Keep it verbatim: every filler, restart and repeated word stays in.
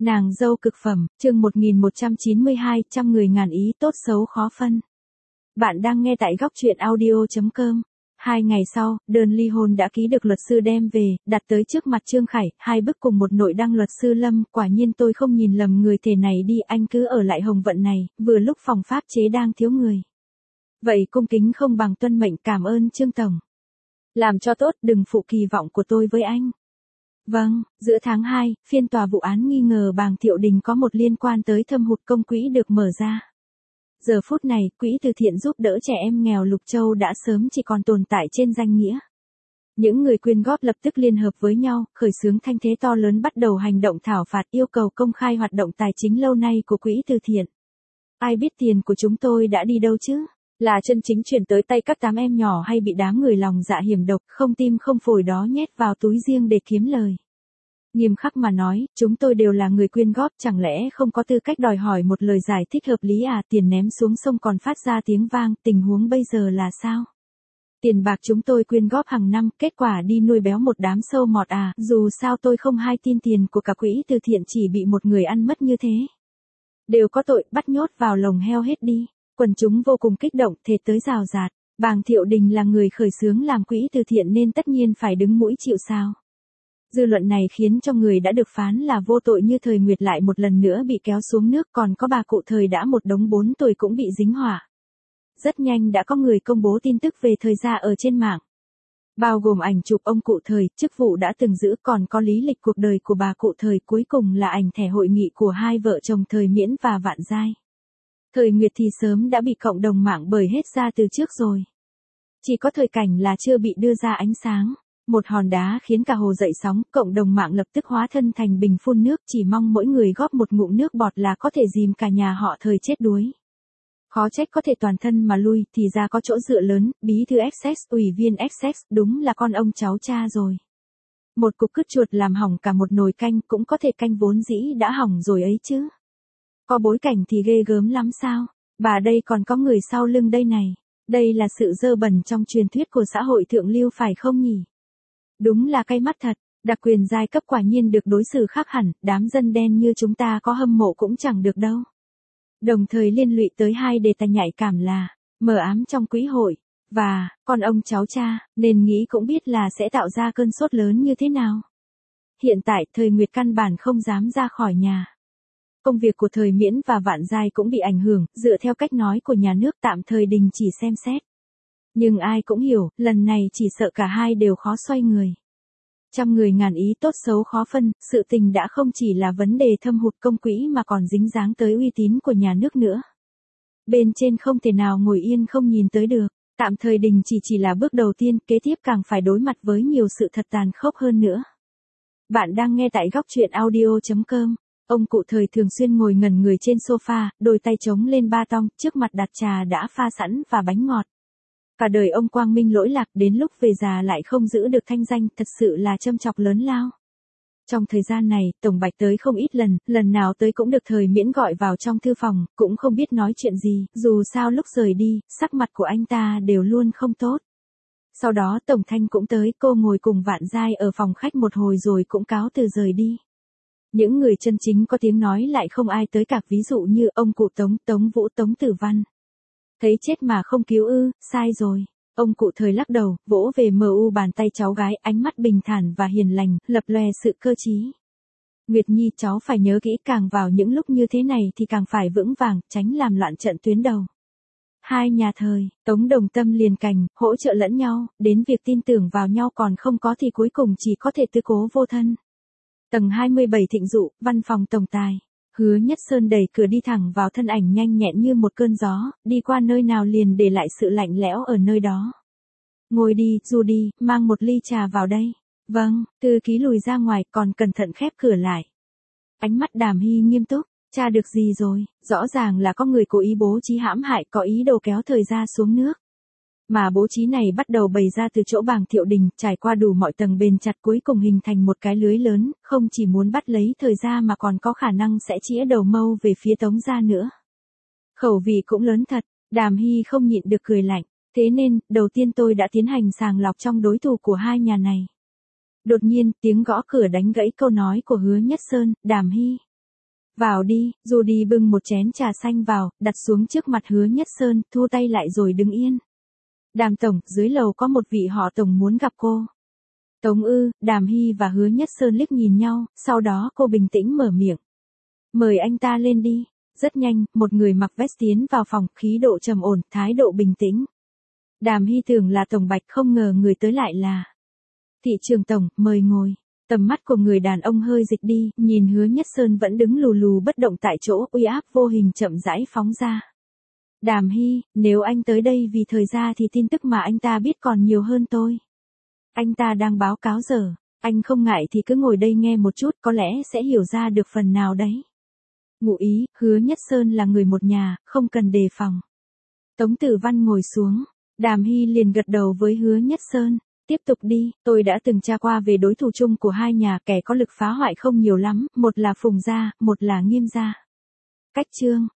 Nàng dâu cực phẩm, chương một nghìn một trăm chín mươi hai, trăm người ngàn ý tốt xấu khó phân. Bạn đang nghe tại góc truyện audio chấm com. Hai ngày sau, đơn ly hôn đã ký được luật sư đem về, đặt tới trước mặt Trương Khải, hai bức cùng một nội đăng luật sư Lâm, quả nhiên tôi không nhìn lầm người thể này đi, anh cứ ở lại Hồng Vận này, vừa lúc phòng pháp chế đang thiếu người. Vậy cung kính không bằng tuân mệnh, cảm ơn Trương Tổng. Làm cho tốt, đừng phụ kỳ vọng của tôi với anh. Vâng, giữa tháng hai, phiên tòa vụ án nghi ngờ Bàng Thiệu Đình có một liên quan tới thâm hụt công quỹ được mở ra. Giờ phút này, quỹ từ thiện giúp đỡ trẻ em nghèo Lục Châu đã sớm chỉ còn tồn tại trên danh nghĩa. Những người quyên góp lập tức liên hợp với nhau, khởi xướng thanh thế to lớn bắt đầu hành động thảo phạt yêu cầu công khai hoạt động tài chính lâu nay của quỹ từ thiện. Ai biết tiền của chúng tôi đã đi đâu chứ? Là chân chính chuyển tới tay các tám em nhỏ hay bị đám người lòng dạ hiểm độc, không tim không phổi đó nhét vào túi riêng để kiếm lời? Nghiêm khắc mà nói, chúng tôi đều là người quyên góp, chẳng lẽ không có tư cách đòi hỏi một lời giải thích hợp lý à? Tiền ném xuống sông còn phát ra tiếng vang, tình huống bây giờ là sao? Tiền bạc chúng tôi quyên góp hàng năm, kết quả đi nuôi béo một đám sâu mọt à? Dù sao tôi không hay tin tiền của cả quỹ từ thiện chỉ bị một người ăn mất như thế. Đều có tội, bắt nhốt vào lồng heo hết đi. Quần chúng vô cùng kích động, thề tới rào rạt. Bàng Thiệu Đình là người khởi xướng làm quỹ từ thiện nên tất nhiên phải đứng mũi chịu sào. Dư luận này khiến cho người đã được phán là vô tội như Thời Nguyệt lại một lần nữa bị kéo xuống nước, còn có bà cụ Thời đã một đống bốn tuổi cũng bị dính hỏa. Rất nhanh đã có người công bố tin tức về Thời gia ở trên mạng. Bao gồm ảnh chụp ông cụ Thời, chức vụ đã từng giữ, còn có lý lịch cuộc đời của bà cụ Thời, cuối cùng là ảnh thẻ hội nghị của hai vợ chồng Thời Miễn và Vạn Giai. Thời Nguyệt thì sớm đã bị cộng đồng mạng bời hết ra từ trước rồi. Chỉ có Thời Cảnh là chưa bị đưa ra ánh sáng. Một hòn đá khiến cả hồ dậy sóng, cộng đồng mạng lập tức hóa thân thành bình phun nước, chỉ mong mỗi người góp một ngụm nước bọt là có thể dìm cả nhà họ Thời chết đuối. Khó trách có thể toàn thân mà lui, thì ra có chỗ dựa lớn, bí thư Essex, ủy viên Essex, đúng là con ông cháu cha rồi. Một cục cứt chuột làm hỏng cả một nồi canh, cũng có thể canh vốn dĩ đã hỏng rồi ấy chứ. Có bối cảnh thì ghê gớm lắm sao? Bà đây còn có người sau lưng đây này. Đây là sự dơ bẩn trong truyền thuyết của xã hội thượng lưu phải không nhỉ? Đúng là cay mắt thật, đặc quyền giai cấp quả nhiên được đối xử khác hẳn, đám dân đen như chúng ta có hâm mộ cũng chẳng được đâu. Đồng thời liên lụy tới hai đề tài nhạy cảm là, mờ ám trong quỹ hội, và, con ông cháu cha, nên nghĩ cũng biết là sẽ tạo ra cơn sốt lớn như thế nào. Hiện tại, Thời Nguyệt căn bản không dám ra khỏi nhà. Công việc của Thời Miễn và Vạn Giai cũng bị ảnh hưởng, dựa theo cách nói của nhà nước tạm thời đình chỉ xem xét. Nhưng ai cũng hiểu, lần này chỉ sợ cả hai đều khó xoay người. Trăm người ngàn ý tốt xấu khó phân, sự tình đã không chỉ là vấn đề thâm hụt công quỹ mà còn dính dáng tới uy tín của nhà nước nữa. Bên trên không thể nào ngồi yên không nhìn tới được, tạm thời đình chỉ chỉ là bước đầu tiên, kế tiếp càng phải đối mặt với nhiều sự thật tàn khốc hơn nữa. Bạn đang nghe tại góc truyện audio chấm com. Ông cụ Thời thường xuyên ngồi ngẩn người trên sofa, đôi tay chống lên ba tong, trước mặt đặt trà đã pha sẵn và bánh ngọt. Cả đời ông quang minh lỗi lạc, đến lúc về già lại không giữ được thanh danh, thật sự là châm chọc lớn lao. Trong thời gian này, Tổng Bạch tới không ít lần, lần nào tới cũng được Thời Miễn gọi vào trong thư phòng, cũng không biết nói chuyện gì, dù sao lúc rời đi, sắc mặt của anh ta đều luôn không tốt. Sau đó Tổng Thanh cũng tới, cô ngồi cùng Vạn Giai ở phòng khách một hồi rồi cũng cáo từ rời đi. Những người chân chính có tiếng nói lại không ai tới cả, ví dụ như ông cụ Tống, Tống Vũ, Tống Tử Văn. Thấy chết mà không cứu ư, sai rồi. Ông cụ Thời lắc đầu, vỗ về mờ u bàn tay cháu gái, ánh mắt bình thản và hiền lành, lập lòe sự cơ trí. Nguyệt Nhi, cháu phải nhớ kỹ, càng vào những lúc như thế này thì càng phải vững vàng, tránh làm loạn trận tuyến đầu. Hai nhà Thời, Tống đồng tâm liền cành, hỗ trợ lẫn nhau, đến việc tin tưởng vào nhau còn không có thì cuối cùng chỉ có thể tư cố vô thân. Tầng hai mươi bảy Thịnh Dụ, văn phòng tổng tài. Hứa Nhất Sơn đẩy cửa đi thẳng vào, thân ảnh nhanh nhẹn như một cơn gió, đi qua nơi nào liền để lại sự lạnh lẽo ở nơi đó. Ngồi đi, Du đi, mang một ly trà vào đây. Vâng, thư ký lùi ra ngoài, còn cẩn thận khép cửa lại. Ánh mắt Đàm Hy nghiêm túc, tra được gì rồi? Rõ ràng là có người cố ý bố trí hãm hại, có ý đồ kéo Thời gia xuống nước. Mà bố trí này bắt đầu bày ra từ chỗ Bàng Thiệu Đình, trải qua đủ mọi tầng bền chặt, cuối cùng hình thành một cái lưới lớn, không chỉ muốn bắt lấy Thời gia mà còn có khả năng sẽ chĩa đầu mâu về phía Tống gia nữa. Khẩu vị cũng lớn thật, Đàm Hy không nhịn được cười lạnh. Thế nên, đầu tiên tôi đã tiến hành sàng lọc trong đối thủ của hai nhà này. Đột nhiên, tiếng gõ cửa đánh gãy câu nói của Hứa Nhất Sơn. Đàm Hy. Vào đi, Judy bưng một chén trà xanh vào, đặt xuống trước mặt Hứa Nhất Sơn, thu tay lại rồi đứng yên. Đàm tổng, dưới lầu có một vị họ Tổng muốn gặp cô. Tống ư, Đàm Hy và Hứa Nhất Sơn liếc nhìn nhau, sau đó cô bình tĩnh mở miệng. Mời anh ta lên đi. Rất nhanh, một người mặc vest tiến vào phòng, khí độ trầm ổn, thái độ bình tĩnh. Đàm Hy tưởng là Tổng Bạch, không ngờ người tới lại là Thị trường Tổng, mời ngồi. Tầm mắt của người đàn ông hơi dịch đi, nhìn Hứa Nhất Sơn vẫn đứng lù lù bất động tại chỗ, uy áp vô hình chậm rãi phóng ra. Đàm Hy, nếu anh tới đây vì thời gian thì tin tức mà anh ta biết còn nhiều hơn tôi. Anh ta đang báo cáo giờ, anh không ngại thì cứ ngồi đây nghe một chút, có lẽ sẽ hiểu ra được phần nào đấy. Ngụ ý, Hứa Nhất Sơn là người một nhà, không cần đề phòng. Tống Tử Văn ngồi xuống, Đàm Hy liền gật đầu với Hứa Nhất Sơn. Tiếp tục đi, tôi đã từng tra qua về đối thủ chung của hai nhà, kẻ có lực phá hoại không nhiều lắm, một là Phùng gia, một là Nghiêm gia. Cách chương